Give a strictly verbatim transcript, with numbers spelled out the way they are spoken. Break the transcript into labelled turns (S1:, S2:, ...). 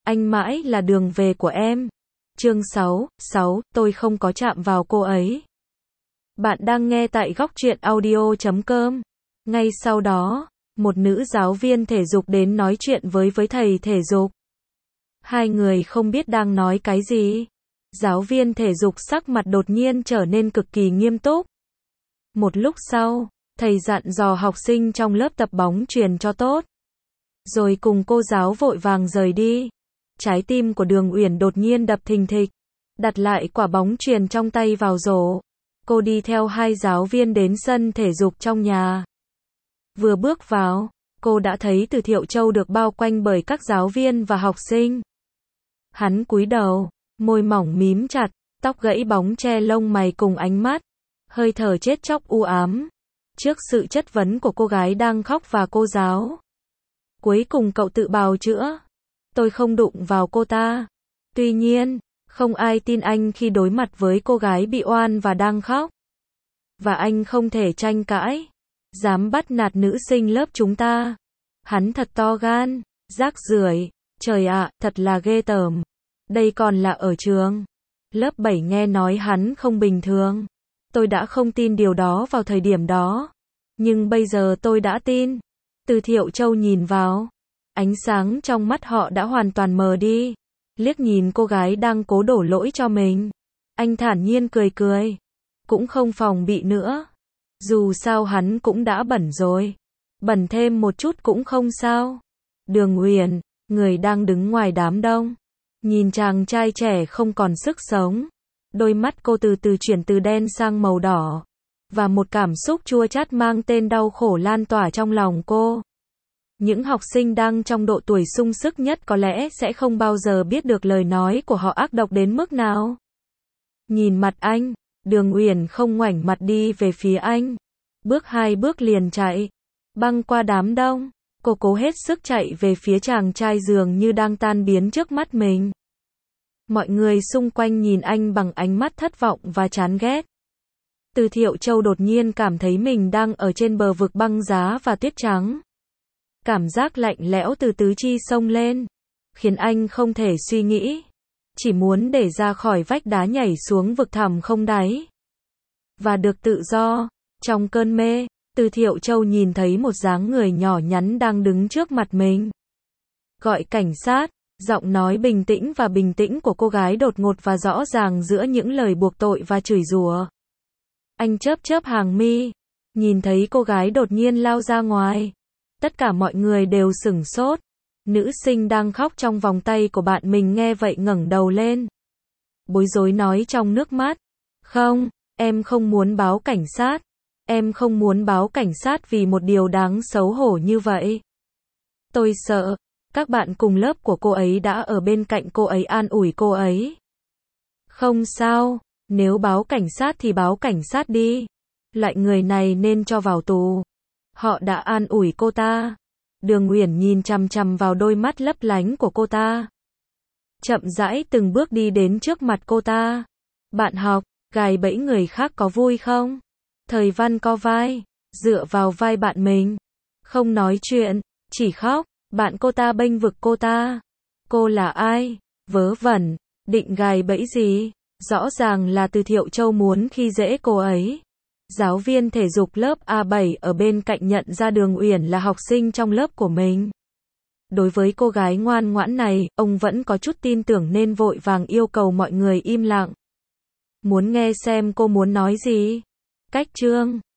S1: anh mãi là đường về của em. Chương sáu, sáu, tôi không có chạm vào cô ấy. Bạn đang nghe tại góc truyện audio chấm com. Ngay sau đó, một nữ giáo viên thể dục đến nói chuyện với với thầy thể dục. Hai người không biết đang nói cái gì. Giáo viên thể dục sắc mặt đột nhiên trở nên cực kỳ nghiêm túc. Một lúc sau, thầy dặn dò học sinh trong lớp tập bóng chuyền cho tốt. Rồi cùng cô giáo vội vàng rời đi. Trái tim của Đường Uyển đột nhiên đập thình thịch. Đặt lại quả bóng chuyền trong tay vào rổ. Cô đi theo hai giáo viên đến sân thể dục trong nhà. Vừa bước vào, cô đã thấy Từ Thiệu Châu được bao quanh bởi các giáo viên và học sinh. Hắn cúi đầu, môi mỏng mím chặt, tóc gãy bóng che lông mày cùng ánh mắt, hơi thở chết chóc u ám. Trước sự chất vấn của cô gái đang khóc và cô giáo, cuối cùng cậu tự bào chữa. Tôi không đụng vào cô ta. Tuy nhiên, không ai tin anh khi đối mặt với cô gái bị oan và đang khóc. Và anh không thể tranh cãi. Dám bắt nạt nữ sinh lớp chúng ta. Hắn thật to gan, rác rưởi. Trời ạ, thật là ghê tởm. Đây còn là ở trường. Lớp bảy nghe nói hắn không bình thường. Tôi đã không tin điều đó vào thời điểm đó. Nhưng bây giờ tôi đã tin. Từ Thiệu Châu nhìn vào. Ánh sáng trong mắt họ đã hoàn toàn mờ đi. Liếc nhìn cô gái đang cố đổ lỗi cho mình. Anh thản nhiên cười cười. Cũng không phòng bị nữa. Dù sao hắn cũng đã bẩn rồi. Bẩn thêm một chút cũng không sao. Đường Uyển, người đang đứng ngoài đám đông. Nhìn chàng trai trẻ không còn sức sống. Đôi mắt cô từ từ chuyển từ đen sang màu đỏ. Và một cảm xúc chua chát mang tên đau khổ lan tỏa trong lòng cô. Những học sinh đang trong độ tuổi sung sức nhất có lẽ sẽ không bao giờ biết được lời nói của họ ác độc đến mức nào. Nhìn mặt anh, Đường Uyển không ngoảnh mặt đi về phía anh. Bước hai bước liền chạy. Băng qua đám đông. Cô cố hết sức chạy về phía chàng trai dường như đang tan biến trước mắt mình. Mọi người xung quanh nhìn anh bằng ánh mắt thất vọng và chán ghét. Từ Thiệu Châu đột nhiên cảm thấy mình đang ở trên bờ vực băng giá và tuyết trắng. Cảm giác lạnh lẽo từ tứ chi xông lên, khiến anh không thể suy nghĩ. Chỉ muốn để ra khỏi vách đá nhảy xuống vực thẳm không đáy. Và được tự do. Trong cơn mê, Từ Thiệu Châu nhìn thấy một dáng người nhỏ nhắn đang đứng trước mặt mình. Gọi cảnh sát. Giọng nói bình tĩnh và bình tĩnh của cô gái đột ngột và rõ ràng giữa những lời buộc tội và chửi rủa. Anh chớp chớp hàng mi. Nhìn thấy cô gái đột nhiên lao ra ngoài. Tất cả mọi người đều sửng sốt. Nữ sinh đang khóc trong vòng tay của bạn mình nghe vậy ngẩng đầu lên. Bối rối nói trong nước mắt. Không, em không muốn báo cảnh sát. Em không muốn báo cảnh sát vì một điều đáng xấu hổ như vậy. Tôi sợ. Các bạn cùng lớp của cô ấy đã ở bên cạnh cô ấy an ủi cô ấy. Không sao, nếu báo cảnh sát thì báo cảnh sát đi. Loại người này nên cho vào tù. Họ đã an ủi cô ta. Đường Uyển nhìn chằm chằm vào đôi mắt lấp lánh của cô ta. Chậm rãi từng bước đi đến trước mặt cô ta. Bạn học, gài bẫy người khác có vui không? Thời Văn co vai, dựa vào vai bạn mình. Không nói chuyện, chỉ khóc. Bạn cô ta bênh vực cô ta. Cô là ai? Vớ vẩn, định gài bẫy gì? Rõ ràng là Từ Thiệu Châu muốn khi dễ cô ấy. Giáo viên thể dục lớp A bảy ở bên cạnh nhận ra Đường Uyển là học sinh trong lớp của mình. Đối với cô gái ngoan ngoãn này, ông vẫn có chút tin tưởng nên vội vàng yêu cầu mọi người im lặng. Muốn nghe xem cô muốn nói gì. Cách chương